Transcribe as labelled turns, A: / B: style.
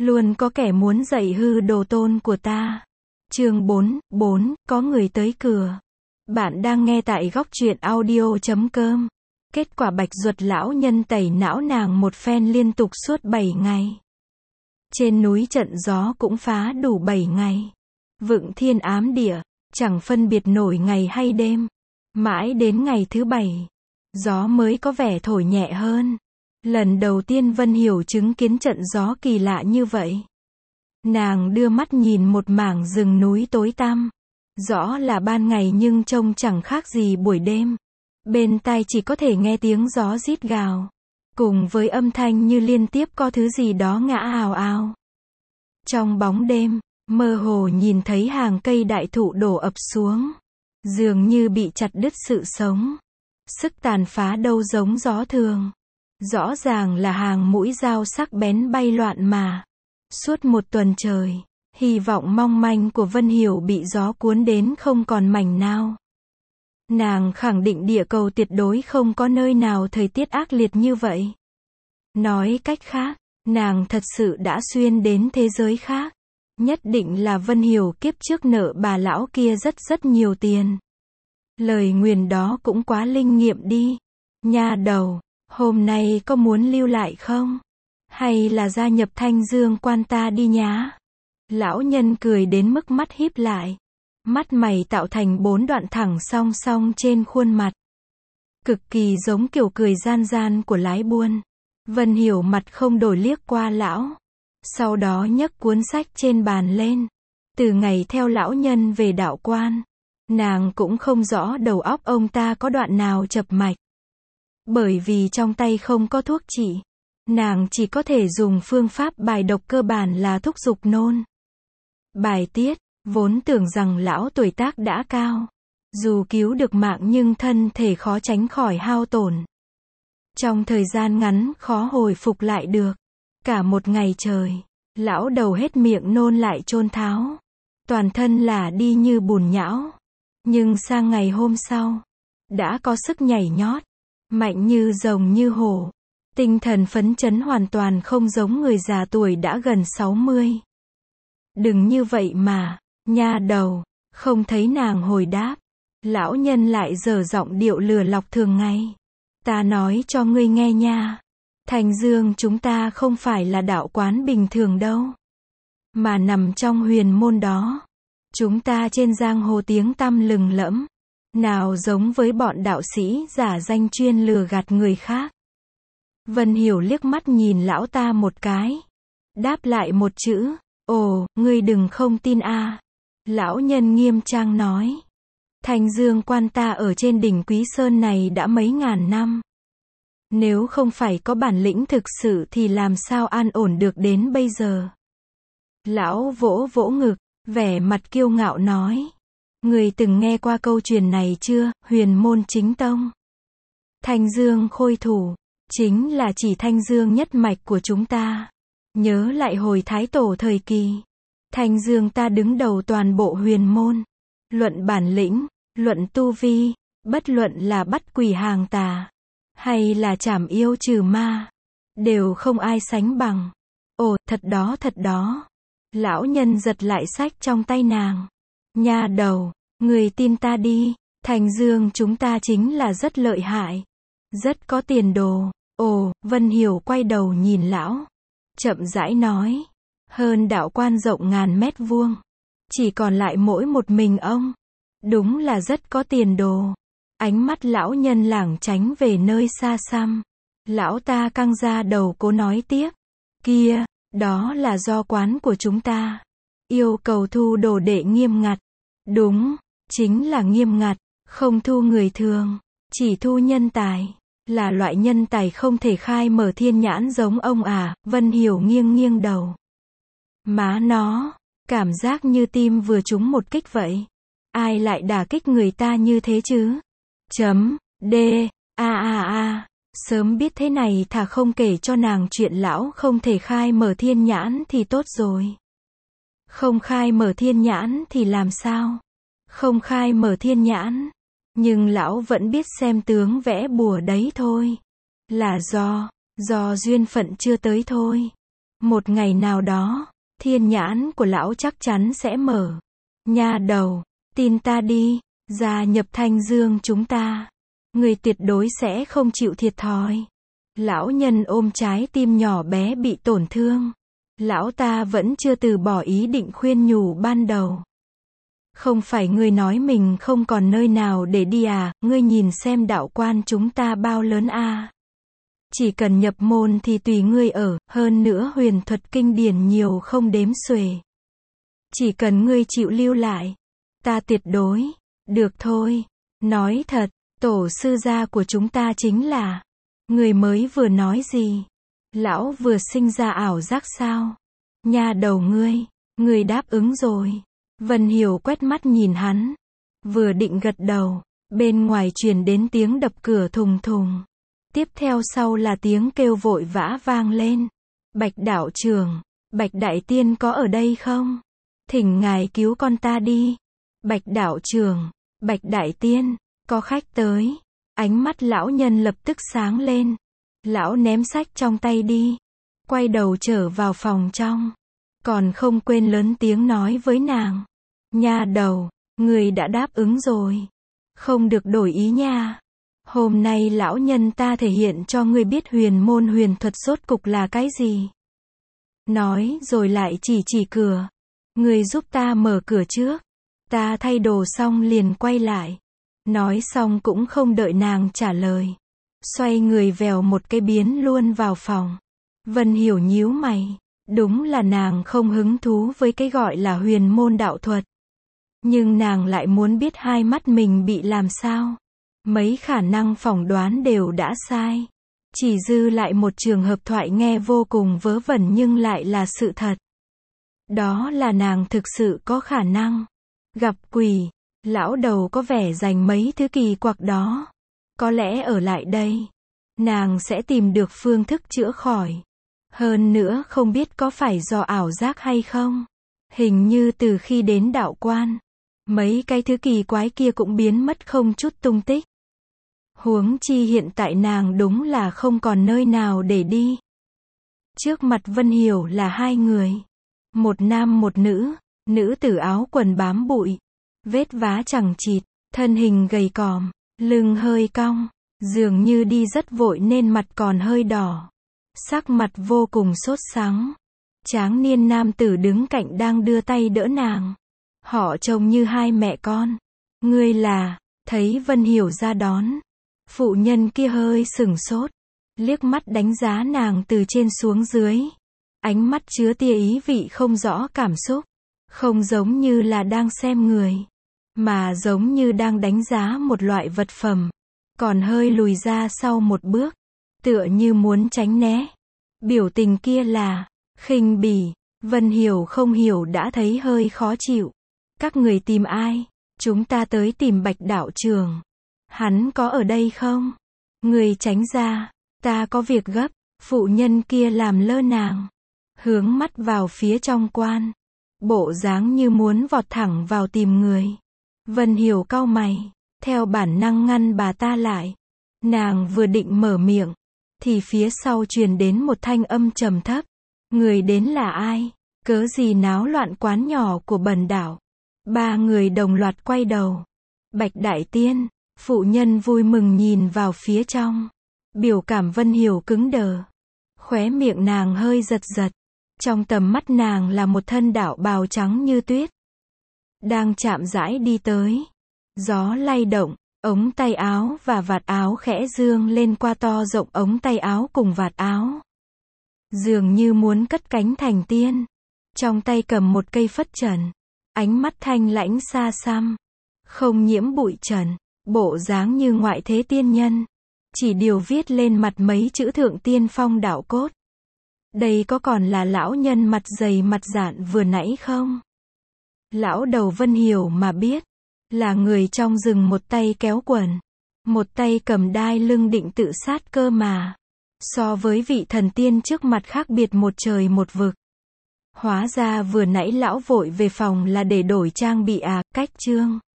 A: Luôn có kẻ muốn dạy hư đồ tôn của ta. Chương 4, có người tới cửa. Bạn đang nghe tại góc truyện audio.com. Kết quả Bạch Duật lão nhân tẩy não nàng một phen liên tục suốt 7 ngày. Trên núi trận gió cũng phá đủ 7 ngày. Vựng thiên ám địa, chẳng phân biệt nổi ngày hay đêm. Mãi đến ngày thứ 7, gió mới có vẻ thổi nhẹ hơn. Lần đầu tiên Vân Hiểu chứng kiến trận gió kỳ lạ như vậy. Nàng đưa mắt nhìn một mảng rừng núi tối tăm. Rõ là ban ngày nhưng trông chẳng khác gì buổi đêm. Bên tai chỉ có thể nghe tiếng gió rít gào. Cùng với âm thanh như liên tiếp có thứ gì đó ngã ào ào. Trong bóng đêm, mơ hồ nhìn thấy hàng cây đại thụ đổ ập xuống. Dường như bị chặt đứt sự sống. Sức tàn phá đâu giống gió thường. Rõ ràng là hàng mũi dao sắc bén bay loạn mà. Suốt một tuần trời, hy vọng mong manh của Vân Hiểu bị gió cuốn đến không còn mảnh nào. Nàng khẳng định địa cầu tuyệt đối không có nơi nào thời tiết ác liệt như vậy. Nói cách khác, nàng thật sự đã xuyên đến thế giới khác. Nhất định là Vân Hiểu kiếp trước nợ bà lão kia rất nhiều tiền. Lời nguyền đó cũng quá linh nghiệm đi. Nha đầu, hôm nay có muốn lưu lại không? Hay là gia nhập Thanh Dương quan ta đi nhá? Lão nhân cười đến mức mắt híp lại. Mắt mày tạo thành 4 đoạn thẳng song song trên khuôn mặt. Cực kỳ giống kiểu cười gian gian của lái buôn. Vân Hiểu mặt không đổi liếc qua lão. Sau đó nhấc cuốn sách trên bàn lên. Từ ngày theo lão nhân về đạo quan, nàng cũng không rõ đầu óc ông ta có đoạn nào chập mạch. Bởi vì trong tay không có thuốc trị, nàng chỉ có thể dùng phương pháp bài độc cơ bản là thúc giục nôn. Bài tiết, vốn tưởng rằng lão tuổi tác đã cao. Dù cứu được mạng nhưng thân thể khó tránh khỏi hao tổn. Trong thời gian ngắn khó hồi phục lại được. Cả một ngày trời, lão đầu hết miệng nôn lại chôn tháo. Toàn thân là đi như bùn nhão. Nhưng sang ngày hôm sau, đã có sức nhảy nhót. Mạnh như rồng như hổ. Tinh thần phấn chấn hoàn toàn không giống người già tuổi đã gần 60. Đừng như vậy mà, nha đầu, không thấy nàng hồi đáp. Lão nhân lại dở giọng điệu lừa lọc thường ngày. Ta nói cho ngươi nghe nha. Thanh Dương chúng ta không phải là đạo quán bình thường đâu. Mà nằm trong huyền môn đó. Chúng ta trên giang hồ tiếng tăm lừng lẫm. Nào giống với bọn đạo sĩ giả danh chuyên lừa gạt người khác. Vân Hiểu liếc mắt nhìn lão ta một cái. Đáp lại một chữ. Ồ, ngươi đừng không tin a. Lão nhân nghiêm trang nói. Thanh Dương quan ta ở trên đỉnh Quý Sơn này đã mấy ngàn năm. Nếu không phải có bản lĩnh thực sự thì làm sao an ổn được đến bây giờ. Lão vỗ vỗ ngực, vẻ mặt kiêu ngạo nói. Người từng nghe qua câu truyền này chưa, huyền môn chính tông. Thanh Dương khôi thủ, chính là chỉ Thanh Dương nhất mạch của chúng ta. Nhớ lại hồi Thái Tổ thời kỳ. Thanh Dương ta đứng đầu toàn bộ huyền môn. Luận bản lĩnh, luận tu vi, bất luận là bắt quỷ hàng tà. Hay là trảm yêu trừ ma. Đều không ai sánh bằng. Ồ, thật đó. Lão nhân giật lại sách trong tay nàng. Nha đầu, người tin ta đi. Thanh Dương chúng ta chính là rất lợi hại. Rất có tiền đồ. Ồ, Vân Hiểu quay đầu nhìn lão. Chậm rãi nói. Hơn đạo quan rộng ngàn mét vuông. Chỉ còn lại mỗi một mình ông. Đúng là rất có tiền đồ. Ánh mắt lão nhân lảng tránh về nơi xa xăm. Lão ta căng ra đầu cố nói tiếp. Kia, đó là do quán của chúng ta. Yêu cầu thu đồ đệ nghiêm ngặt. Đúng, chính là nghiêm ngặt. Không thu người thường, chỉ thu nhân tài. Là loại nhân tài không thể khai mở thiên nhãn giống ông à. Vân Hiểu nghiêng đầu. Má nó, cảm giác như tim vừa trúng một kích vậy. Ai lại đả kích người ta như thế chứ? D. Sớm biết thế này thà không kể cho nàng chuyện lão không thể khai mở thiên nhãn thì tốt rồi. Không khai mở thiên nhãn thì làm sao? Không khai mở thiên nhãn. Nhưng lão vẫn biết xem tướng vẽ bùa đấy thôi. Là do duyên phận chưa tới thôi. Một ngày nào đó, thiên nhãn của lão chắc chắn sẽ mở. Nha đầu, tin ta đi, gia nhập Thanh Dương chúng ta. Người tuyệt đối sẽ không chịu thiệt thòi. Lão nhân ôm trái tim nhỏ bé bị tổn thương. Lão ta vẫn chưa từ bỏ ý định khuyên nhủ ban đầu. Không phải ngươi nói mình không còn nơi nào để đi à, ngươi nhìn xem đạo quan chúng ta bao lớn à. Chỉ cần nhập môn thì tùy ngươi ở, hơn nữa huyền thuật kinh điển nhiều không đếm xuể. Chỉ cần ngươi chịu lưu lại, ta tuyệt đối. Được thôi, nói thật, tổ sư gia của chúng ta chính là. Người mới vừa nói gì? Lão vừa sinh ra ảo giác sao? Nha đầu ngươi đáp ứng rồi. Vân Hiểu quét mắt nhìn hắn. Vừa định gật đầu, bên ngoài truyền đến tiếng đập cửa thùng thùng. Tiếp theo sau là tiếng kêu vội vã vang lên. Bạch đạo trưởng, Bạch đại tiên có ở đây không? Thỉnh ngài cứu con ta đi. Bạch đạo trưởng, Bạch đại tiên, có khách tới. Ánh mắt lão nhân lập tức sáng lên. Lão ném sách trong tay đi. Quay đầu trở vào phòng trong. Còn không quên lớn tiếng nói với nàng. Nha đầu, người đã đáp ứng rồi. Không được đổi ý nha. Hôm nay lão nhân ta thể hiện cho ngươi biết huyền môn huyền thuật rốt cục là cái gì. Nói rồi lại chỉ cửa. Ngươi giúp ta mở cửa trước. Ta thay đồ xong liền quay lại. Nói xong cũng không đợi nàng trả lời. Xoay người vèo một cái biến luôn vào phòng. Vân Hiểu nhíu mày. Đúng là nàng không hứng thú với cái gọi là huyền môn đạo thuật. Nhưng nàng lại muốn biết hai mắt mình bị làm sao. Mấy khả năng phỏng đoán đều đã sai. Chỉ dư lại một trường hợp thoại nghe vô cùng vớ vẩn nhưng lại là sự thật. Đó là nàng thực sự có khả năng gặp quỷ. Lão đầu có vẻ dành mấy thứ kỳ quặc đó. Có lẽ ở lại đây, nàng sẽ tìm được phương thức chữa khỏi. Hơn nữa không biết có phải do ảo giác hay không. Hình như từ khi đến đạo quan, mấy cái thứ kỳ quái kia cũng biến mất không chút tung tích. Huống chi hiện tại nàng đúng là không còn nơi nào để đi. Trước mặt Vân Hiểu là hai người. Một nam một nữ. Nữ tử áo quần bám bụi. Vết vá chằng chịt. Thân hình gầy còm. Lưng hơi cong. Dường như đi rất vội nên mặt còn hơi đỏ. Sắc mặt vô cùng sốt sắng. Tráng niên nam tử đứng cạnh đang đưa tay đỡ nàng. Họ trông như hai mẹ con. Ngươi là, thấy Vân Hiểu ra đón. Phụ nhân kia hơi sửng sốt. Liếc mắt đánh giá nàng từ trên xuống dưới. Ánh mắt chứa tia ý vị không rõ cảm xúc. Không giống như là đang xem người. Mà giống như đang đánh giá một loại vật phẩm. Còn hơi lùi ra sau một bước. Tựa như muốn tránh né. Biểu tình kia là khinh bỉ. Vân Hiểu không hiểu đã thấy hơi khó chịu. Các người tìm ai? Chúng ta tới tìm Bạch đạo trưởng. Hắn có ở đây không? Người tránh ra. Ta có việc gấp. Phụ nhân kia làm lơ nàng. Hướng mắt vào phía trong quan. Bộ dáng như muốn vọt thẳng vào tìm người. Vân Hiểu cau mày. Theo bản năng ngăn bà ta lại. Nàng vừa định mở miệng. Thì phía sau truyền đến một thanh âm trầm thấp. Người đến là ai? Cớ gì náo loạn quán nhỏ của bần đạo? Ba người đồng loạt quay đầu. Bạch đại tiên. Phụ nhân vui mừng nhìn vào phía trong. Biểu cảm Vân Hiểu cứng đờ. Khóe miệng nàng hơi giật giật. Trong tầm mắt nàng là một thân đạo bào trắng như tuyết. Đang chạm rãi đi tới. Gió lay động. Ống tay áo và vạt áo khẽ dương lên qua to rộng ống tay áo cùng vạt áo. Dường như muốn cất cánh thành tiên. Trong tay cầm một cây phất trần. Ánh mắt thanh lãnh xa xăm. Không nhiễm bụi trần. Bộ dáng như ngoại thế tiên nhân. Chỉ điều viết lên mặt mấy chữ thượng tiên phong đạo cốt. Đây có còn là lão nhân mặt dày mặt dạn vừa nãy không? Lão đầu Vân Hiểu mà biết. Là người trong rừng một tay kéo quần. Một tay cầm đai lưng định tự sát cơ mà. So với vị thần tiên trước mặt khác biệt một trời một vực. Hóa ra vừa nãy lão vội về phòng là để đổi trang bị à, cách chương.